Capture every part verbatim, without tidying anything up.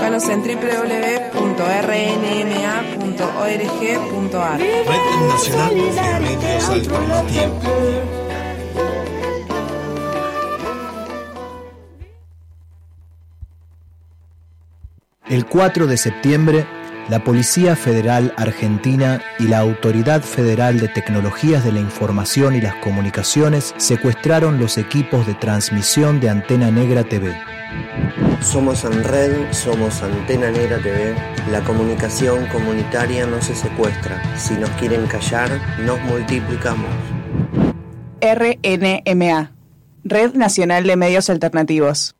Búscanos en doble u doble u doble u punto r n m a punto org punto a r. Red Nacional de Medios Alternativos. El cuatro de septiembre, la Policía Federal Argentina y la Autoridad Federal de Tecnologías de la Información y las Comunicaciones secuestraron los equipos de transmisión de Antena Negra T V. Somos ANRED, somos Antena Negra T V. La comunicación comunitaria no se secuestra. Si nos quieren callar, nos multiplicamos. R N M A, Red Nacional de Medios Alternativos.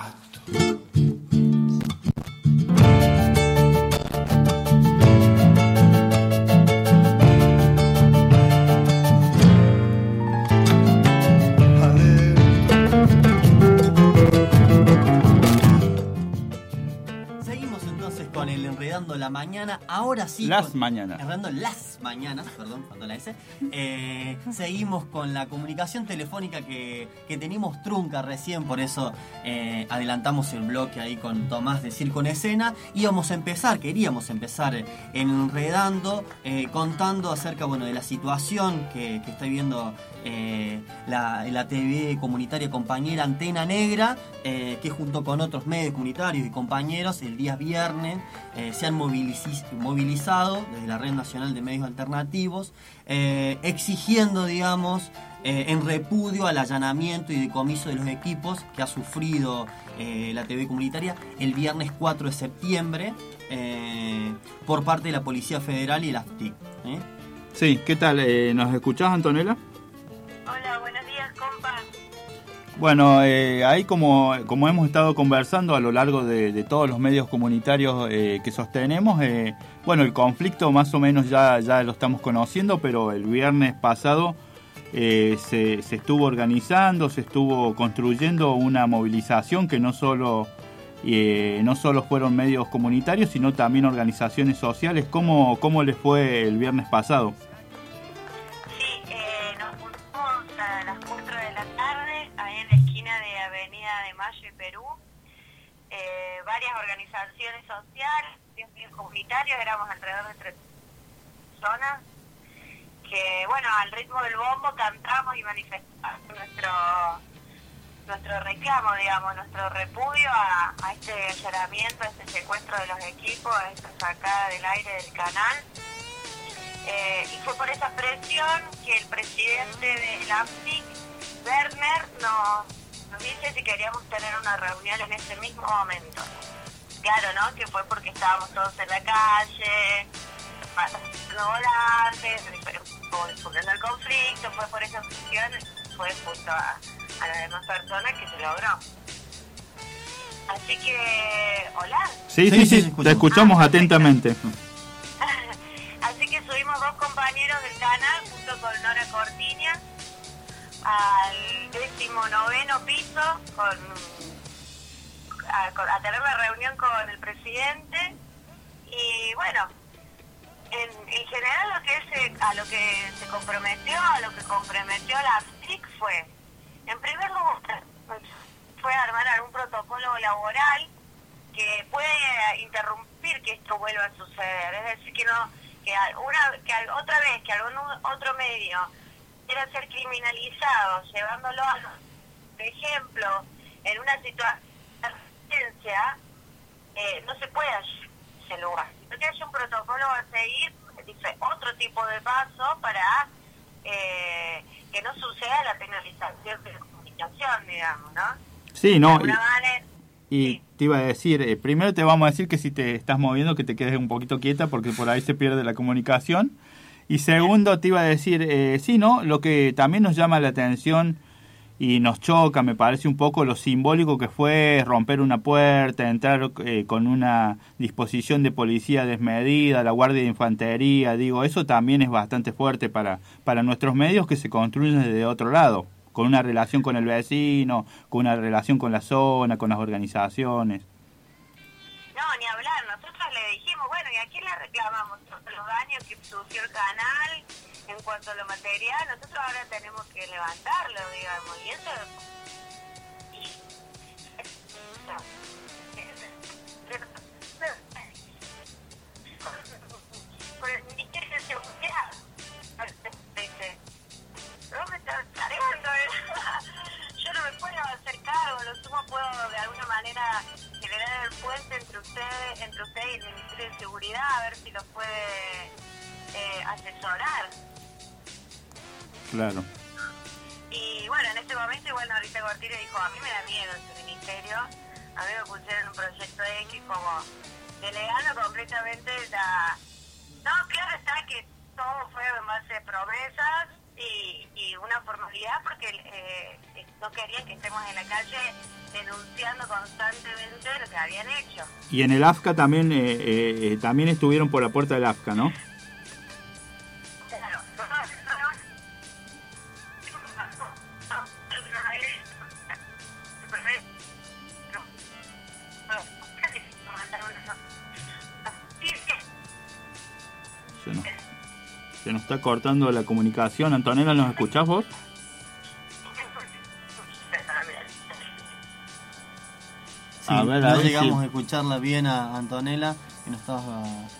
Enredando la mañana, ahora sí. Las con, mañanas. Enredando las mañanas, perdón, faltó la S. Eh, seguimos con la comunicación telefónica que, que teníamos trunca recién, por eso eh, adelantamos el bloque ahí con Tomás de Circo en Escena. Íbamos a empezar, queríamos empezar enredando, eh, contando acerca, bueno, de la situación que, que está viviendo eh, la, la T V comunitaria compañera Antena Negra, eh, que junto con otros medios comunitarios y compañeros el día viernes Eh, se han moviliz- movilizado desde la Red Nacional de Medios Alternativos, eh, exigiendo, digamos, eh, en repudio al allanamiento y decomiso de los equipos que ha sufrido eh, la T V comunitaria el viernes cuatro de septiembre eh, por parte de la Policía Federal y la A F T I C. ¿eh? Sí, ¿qué tal? Eh, ¿Nos escuchás, Antonella? Hola, buenos días, compa. Bueno, eh, ahí como, como hemos estado conversando a lo largo de, de todos los medios comunitarios eh, que sostenemos, eh, bueno, el conflicto más o menos ya, ya lo estamos conociendo, pero el viernes pasado eh, se, se estuvo organizando, se estuvo construyendo una movilización que no solo, eh, no solo fueron medios comunitarios, sino también organizaciones sociales. ¿Cómo, cómo les fue el viernes pasado? Eh, varias organizaciones sociales, comunitarios, éramos alrededor de tres personas que, bueno, al ritmo del bombo cantamos y manifestamos nuestro nuestro reclamo, digamos, nuestro repudio a, a este allanamiento, a este secuestro de los equipos, a esta sacada del aire del canal. Eh, y fue por esa presión que el presidente de la A F T I C, Werner, nos nos dice si queríamos tener una reunión en ese mismo momento. Claro, ¿no? Que fue porque estábamos todos en la calle, no volantes, difundiendo el conflicto, fue por esa presión, fue junto a, a las demás personas que se logró. Así que, ¿hola? Sí, sí, sí, sí, te escuchamos ah, atentamente. Así que subimos dos compañeros del canal junto con Nora Cortiña al decimonoveno piso con, a, a tener la reunión con el presidente y bueno, en, en general lo que se, a lo que se comprometió, a lo que comprometió la A F T I C fue, en primer lugar, fue armar algún protocolo laboral que puede interrumpir que esto vuelva a suceder, es decir, que no, que una, que otra vez que algún otro medio quiera ser criminalizados, llevándolo a, por ejemplo, en una situación de emergencia, eh, no se puede hacer ese lugar. Porque hay un protocolo a seguir, otro tipo de paso para eh, que no suceda la penalización de la comunicación, digamos, ¿no? Sí, no. De alguna manera, Y sí. te iba a decir, eh, primero te vamos a decir que si te estás moviendo que te quedes un poquito quieta porque por ahí se pierde la comunicación. Y segundo te iba a decir, eh, sí, ¿no? Lo que también nos llama la atención y nos choca, me parece un poco lo simbólico que fue romper una puerta, entrar eh, con una disposición de policía desmedida, la Guardia de Infantería, digo, eso también es bastante fuerte para, para nuestros medios que se construyen desde otro lado, con una relación con el vecino, con una relación con la zona, con las organizaciones. No, ni hablar, nosotros le dijimos, bueno, ¿y a quién le reclamamos los daños que sufrió el canal en cuanto a lo material? Nosotros ahora tenemos que levantarlo, digamos, y eso... Y, entre usted y el Ministerio de Seguridad a ver si los puede eh, asesorar. Claro. Y bueno, en este momento igual Norita Cortines dijo, a mí me da miedo este ministerio, a mí me pusieron un proyecto X como delegando completamente la... No, claro está que todo fue en base a promesas y, y una formalidad porque eh, no querían que estemos en la calle denunciando constantemente lo que habían hecho. Y en el A F C A también, eh, eh, también estuvieron por la puerta del A F C A, ¿no? Claro. Se nos, se nos está cortando la comunicación. Antonella, ¿nos escuchás vos? Sí, a ver, no a ver llegamos si... a escucharla bien a Antonella y no estaba...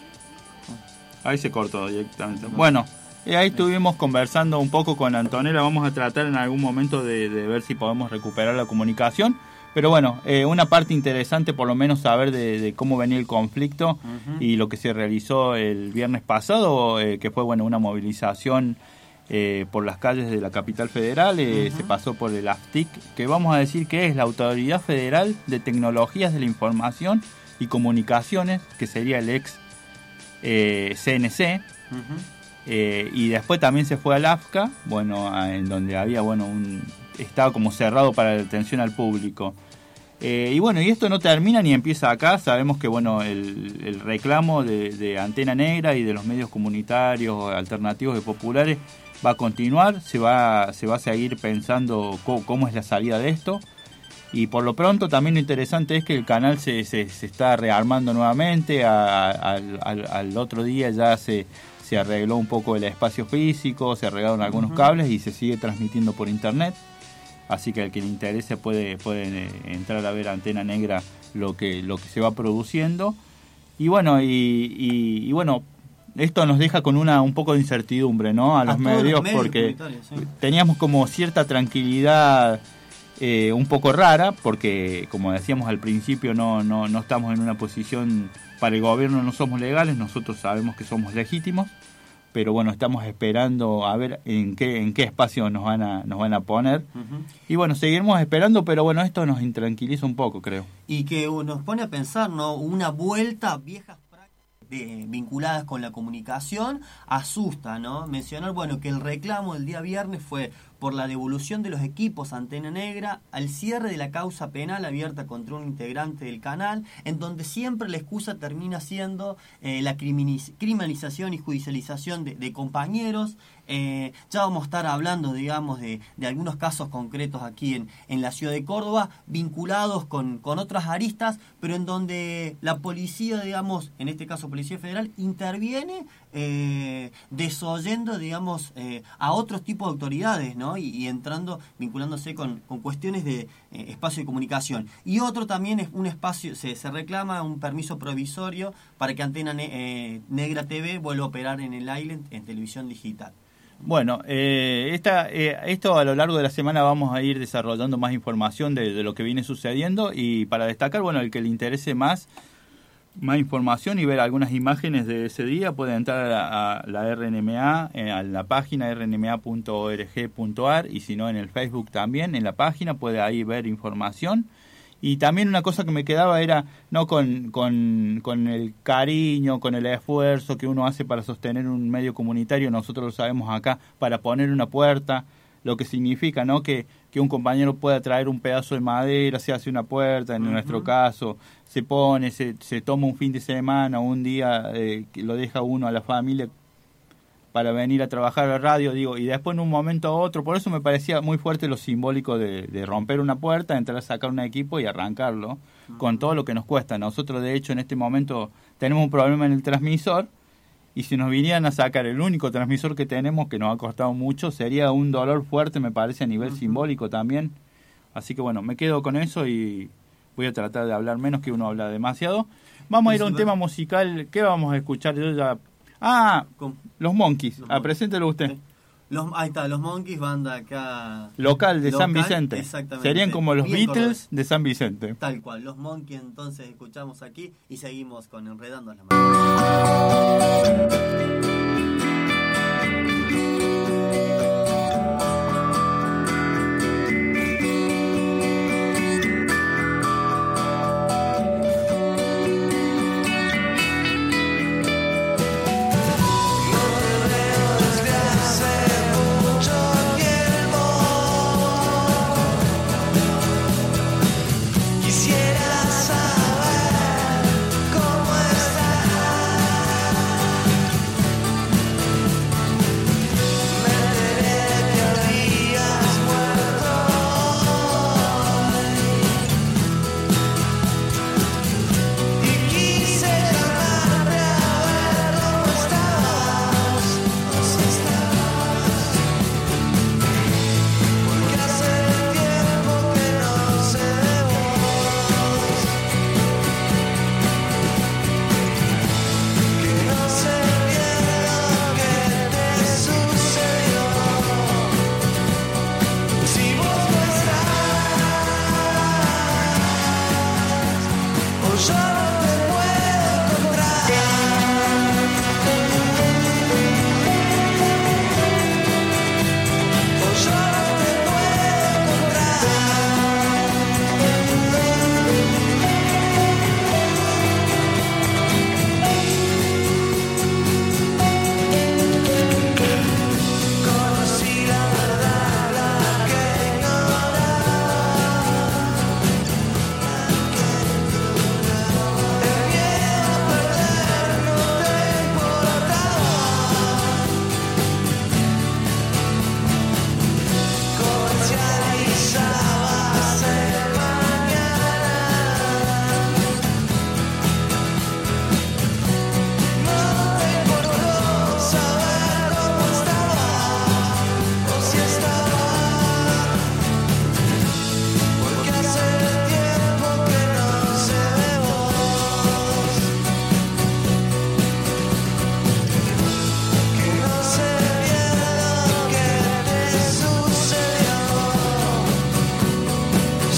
Ahí se cortó directamente. Bueno, eh, ahí estuvimos conversando un poco con Antonella. Vamos a tratar en algún momento de, de ver si podemos recuperar la comunicación. Pero bueno, eh, una parte interesante por lo menos saber de, de cómo venía el conflicto uh-huh. y lo que se realizó el viernes pasado, eh, que fue bueno una movilización eh, por las calles de la capital federal, eh, uh-huh. se pasó por el A F T I C, que vamos a decir que es la Autoridad Federal de Tecnologías de la Información y Comunicaciones, que sería el ex eh, C N C, uh-huh. eh, y después también se fue al A F C A, bueno, a, en donde había bueno un... estaba como cerrado para la atención al público. Eh, y bueno, y esto no termina ni empieza acá. Sabemos que bueno el, el reclamo de, de Antena Negra y de los medios comunitarios, alternativos y populares va a continuar. Se va, se va a seguir pensando cómo, cómo es la salida de esto. Y por lo pronto también lo interesante es que el canal se, se, se está rearmando nuevamente. A, a, al, al otro día ya se... se arregló un poco el espacio físico, se arreglaron algunos uh-huh. cables y se sigue transmitiendo por internet. Así que al que le interese puede, puede eh, entrar a ver Antena Negra lo que, lo que se va produciendo. Y bueno, y, y, y bueno, esto nos deja con una un poco de incertidumbre, ¿no? A los, a medios, los medios, porque sí. teníamos como cierta tranquilidad eh, un poco rara, porque como decíamos al principio, no, no, no estamos en una posición... Para el gobierno no somos legales, nosotros sabemos que somos legítimos, pero bueno, estamos esperando a ver en qué en qué espacio nos van a nos van a poner. Uh-huh. Y bueno, seguiremos esperando, pero bueno, esto nos intranquiliza un poco, creo. Y que nos pone a pensar, ¿no? Una vuelta a viejas prácticas de, vinculadas con la comunicación asusta, ¿no? Mencionar, bueno, que el reclamo del día viernes fue por la devolución de los equipos Antena Negra al cierre de la causa penal abierta contra un integrante del canal, en donde siempre la excusa termina siendo eh, la criminalización y judicialización de, de compañeros. Eh, ya vamos a estar hablando, digamos, de, de algunos casos concretos aquí en, en la ciudad de Córdoba, vinculados con, con otras aristas, pero en donde la policía, digamos, en este caso Policía Federal, interviene eh, desoyendo, digamos, eh, a otros tipos de autoridades, ¿no? Y, y entrando, vinculándose con, con cuestiones de eh, espacio de comunicación. Y otro también es un espacio, se, se reclama un permiso provisorio para que Antena ne- eh, Negra T V vuelva a operar en el aire en, en televisión digital. Bueno, eh, esta, eh, esto a lo largo de la semana vamos a ir desarrollando más información de, de lo que viene sucediendo, y para destacar, bueno, el que le interese más más información y ver algunas imágenes de ese día puede entrar a, a la R N M A, eh, a la página r n m a punto org punto a r, y si no en el Facebook también, en la página puede ahí ver información. Y también una cosa que me quedaba era, no con, con, con el cariño, con el esfuerzo que uno hace para sostener un medio comunitario, nosotros lo sabemos acá, para poner una puerta, lo que significa, ¿no? Que, que un compañero pueda traer un pedazo de madera, se hace una puerta, en uh-huh. nuestro caso, se pone, se, se toma un fin de semana, un día eh, que lo deja uno a la familia para venir a trabajar a la radio, digo, y después en un momento a otro, por eso me parecía muy fuerte lo simbólico de, de romper una puerta, entrar a sacar un equipo y arrancarlo, uh-huh. con todo lo que nos cuesta. Nosotros, de hecho, en este momento tenemos un problema en el transmisor, y si nos vinieran a sacar el único transmisor que tenemos, que nos ha costado mucho, sería un dolor fuerte, me parece, a nivel uh-huh. simbólico también. Así que bueno, me quedo con eso y voy a tratar de hablar menos, que uno habla demasiado. Vamos a ir a un tema musical. ¿Qué vamos a escuchar? Yo ya... Ah, los Monkeys. Ah, preséntelo usted. Los, ahí está, los Monkeys, banda acá... Local de local, San Vicente. Exactamente. Serían como los Bien Beatles cordobés. de San Vicente. Tal cual, los Monkeys entonces escuchamos aquí y seguimos con Enredando las Manos.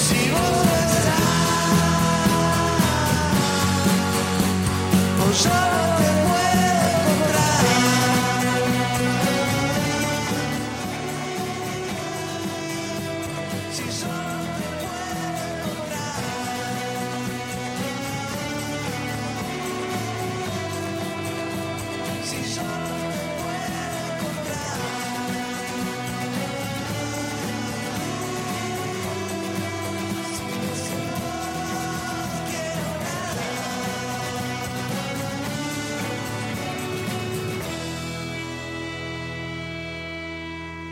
Show